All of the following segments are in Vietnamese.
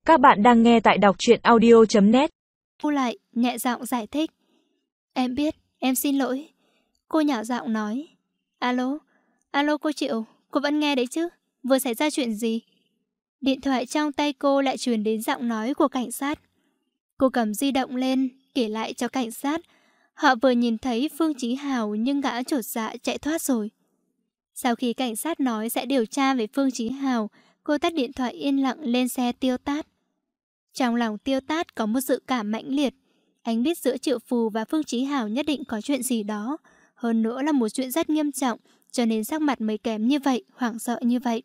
Các bạn đang nghe tại đọc truyện audio.net. Thu lại, nhẹ giọng giải thích. Em biết, em xin lỗi. Cô nhỏ giọng nói. Alo, alo cô Triệu, cô vẫn nghe đấy chứ? Vừa xảy ra chuyện gì? Điện thoại trong tay cô lại truyền đến giọng nói của cảnh sát. Cô cầm di động lên, kể lại cho cảnh sát. Họ vừa nhìn thấy Phương Chí Hào nhưng gã chột dạ chạy thoát rồi. Sau khi cảnh sát nói sẽ điều tra về Phương Chí Hào, cô tắt điện thoại yên lặng lên xe Tiêu Tát. Trong lòng Tiêu Tát có một dự cảm mãnh liệt. Anh biết giữa Triệu Phù và Phương Chí Hào nhất định có chuyện gì đó. Hơn nữa là một chuyện rất nghiêm trọng, cho nên sắc mặt mới kém như vậy, hoảng sợ như vậy.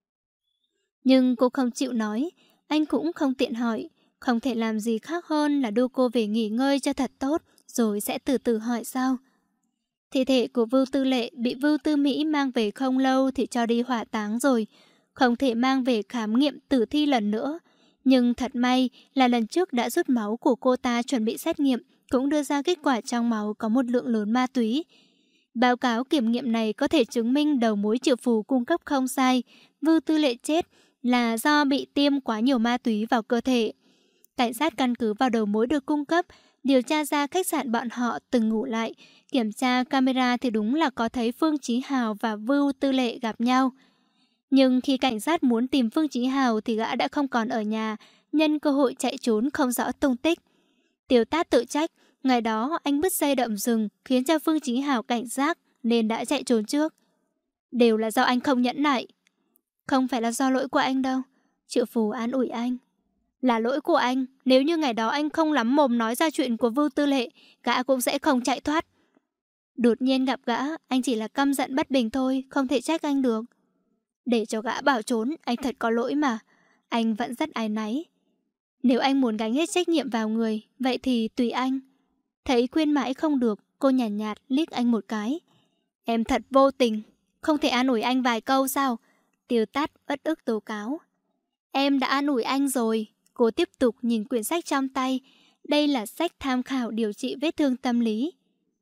Nhưng cô không chịu nói, anh cũng không tiện hỏi. Không thể làm gì khác hơn là đưa cô về nghỉ ngơi cho thật tốt, rồi sẽ từ từ hỏi sau. Thi thể của Vưu Tư Lệ bị Vưu Tư Mỹ mang về không lâu thì cho đi hỏa táng rồi. Không thể mang về khám nghiệm tử thi lần nữa. Nhưng thật may là lần trước đã rút máu của cô ta chuẩn bị xét nghiệm, cũng đưa ra kết quả trong máu có một lượng lớn ma túy. Báo cáo kiểm nghiệm này có thể chứng minh đầu mối Triệu Phù cung cấp không sai. Vưu Tư Lệ chết là do bị tiêm quá nhiều ma túy vào cơ thể. Cảnh sát căn cứ vào đầu mối được cung cấp, điều tra ra khách sạn bọn họ từng ngủ lại. Kiểm tra camera thì đúng là có thấy Phương Chí Hào và Vưu Tư Lệ gặp nhau. Nhưng khi cảnh sát muốn tìm Phương Chí Hào thì gã đã không còn ở nhà, nhân cơ hội chạy trốn không rõ tung tích. Tiêu Tát tự trách, ngày đó anh bứt dây động rừng khiến cho Phương Chí Hào cảnh giác nên đã chạy trốn trước. Đều là do anh không nhẫn nại. Không phải là do lỗi của anh đâu. Triệu Phù an ủi anh. Là lỗi của anh, nếu như ngày đó anh không lắm mồm nói ra chuyện của Vưu Tư Lệ, gã cũng sẽ không chạy thoát. Đột nhiên gặp gã, anh chỉ là căm giận bất bình thôi, không thể trách anh được. Để cho gã bảo trốn, anh thật có lỗi mà. Anh vẫn rất áy náy. Nếu anh muốn gánh hết trách nhiệm vào người, vậy thì tùy anh. Thấy khuyên mãi không được, cô nhàn nhạt liếc anh một cái. Em thật vô tình, không thể an ủi anh vài câu sao? Tiêu Tát uất ức tố cáo. Em đã an ủi anh rồi. Cô tiếp tục nhìn quyển sách trong tay. Đây là sách tham khảo điều trị vết thương tâm lý.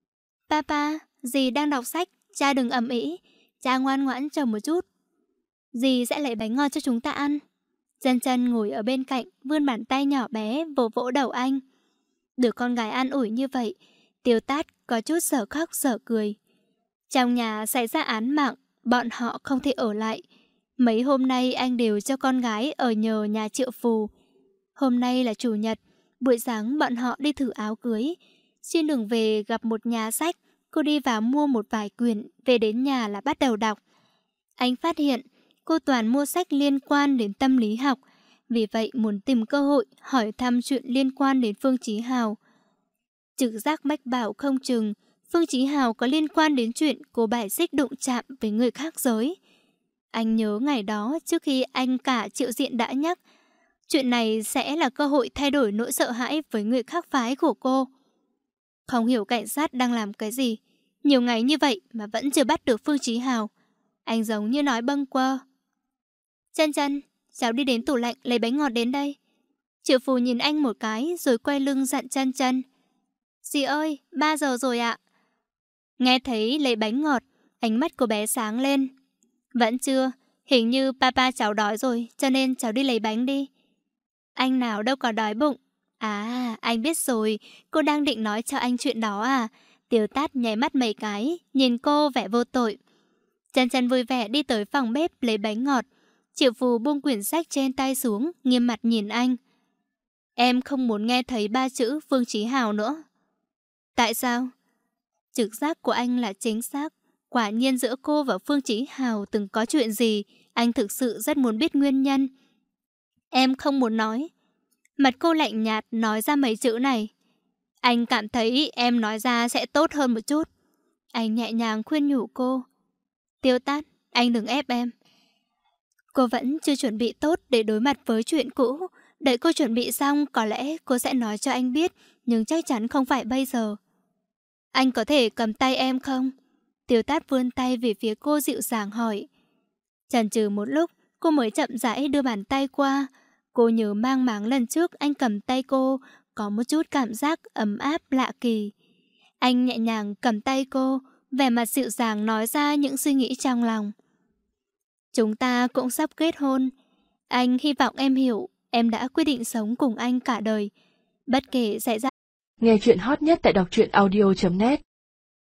Papa, dì đang đọc sách, cha đừng ầm ĩ. Cha ngoan ngoãn chờ một chút. Dì sẽ lấy bánh ngọt cho chúng ta ăn. Chân Chân ngồi ở bên cạnh, vươn bàn tay nhỏ bé vỗ vỗ đầu anh. Được con gái an ủi như vậy, Tiêu Tát có chút sở khóc sở cười. Trong nhà xảy ra án mạng, bọn họ không thể ở lại. Mấy hôm nay anh đều cho con gái ở nhờ nhà Triệu Phù. Hôm nay là chủ nhật, buổi sáng bọn họ đi thử áo cưới. Trên đường về gặp một nhà sách, cô đi vào mua một vài quyển, về đến nhà là bắt đầu đọc. Anh phát hiện cô toàn mua sách liên quan đến tâm lý học, vì vậy muốn tìm cơ hội hỏi thăm chuyện liên quan đến Phương Chí Hào. Trực giác mách bảo không chừng Phương Chí Hào có liên quan đến chuyện cô bài xích đụng chạm với người khác giới. Anh nhớ ngày đó trước khi anh cả Triệu Diện đã nhắc, chuyện này sẽ là cơ hội thay đổi nỗi sợ hãi với người khác phái của cô. Không hiểu cảnh sát đang làm cái gì, nhiều ngày như vậy mà vẫn chưa bắt được Phương Chí Hào. Anh giống như nói bâng quơ. Chân Chân, cháu đi đến tủ lạnh lấy bánh ngọt đến đây. Triệu Phù nhìn anh một cái rồi quay lưng dặn Chân Chân. Dì ơi, 3 giờ rồi ạ. Nghe thấy lấy bánh ngọt, ánh mắt của bé sáng lên. Vẫn chưa, hình như papa cháu đói rồi, cho nên cháu đi lấy bánh đi. Anh nào đâu có đói bụng. À, anh biết rồi, cô đang định nói cho anh chuyện đó à. Tiêu Tát nháy mắt mấy cái, nhìn cô vẻ vô tội. Chân Chân vui vẻ đi tới phòng bếp lấy bánh ngọt. Triệu Phù buông quyển sách trên tay xuống, nghiêm mặt nhìn anh. Em không muốn nghe thấy 3 chữ Phương Chí Hào nữa. Tại sao? Trực giác của anh là chính xác. Quả nhiên giữa cô và Phương Chí Hào từng có chuyện gì, anh thực sự rất muốn biết nguyên nhân. Em không muốn nói. Mặt cô lạnh nhạt nói ra mấy chữ này. Anh cảm thấy em nói ra sẽ tốt hơn một chút. Anh nhẹ nhàng khuyên nhủ cô. Tiêu Tát, anh đừng ép em. Cô vẫn chưa chuẩn bị tốt để đối mặt với chuyện cũ. Đợi cô chuẩn bị xong có lẽ cô sẽ nói cho anh biết, nhưng chắc chắn không phải bây giờ. Anh có thể cầm tay em không? Tiêu Tát vươn tay về phía cô dịu dàng hỏi. Chần chừ một lúc, cô mới chậm rãi đưa bàn tay qua. Cô nhớ mang máng lần trước anh cầm tay cô, có một chút cảm giác ấm áp lạ kỳ. Anh nhẹ nhàng cầm tay cô, vẻ mặt dịu dàng nói ra những suy nghĩ trong lòng. Chúng ta cũng sắp kết hôn. Anh hy vọng em hiểu, em đã quyết định sống cùng anh cả đời. Bất kể xảy ra. Nghe chuyện hot nhất tại đọc truyện audio.net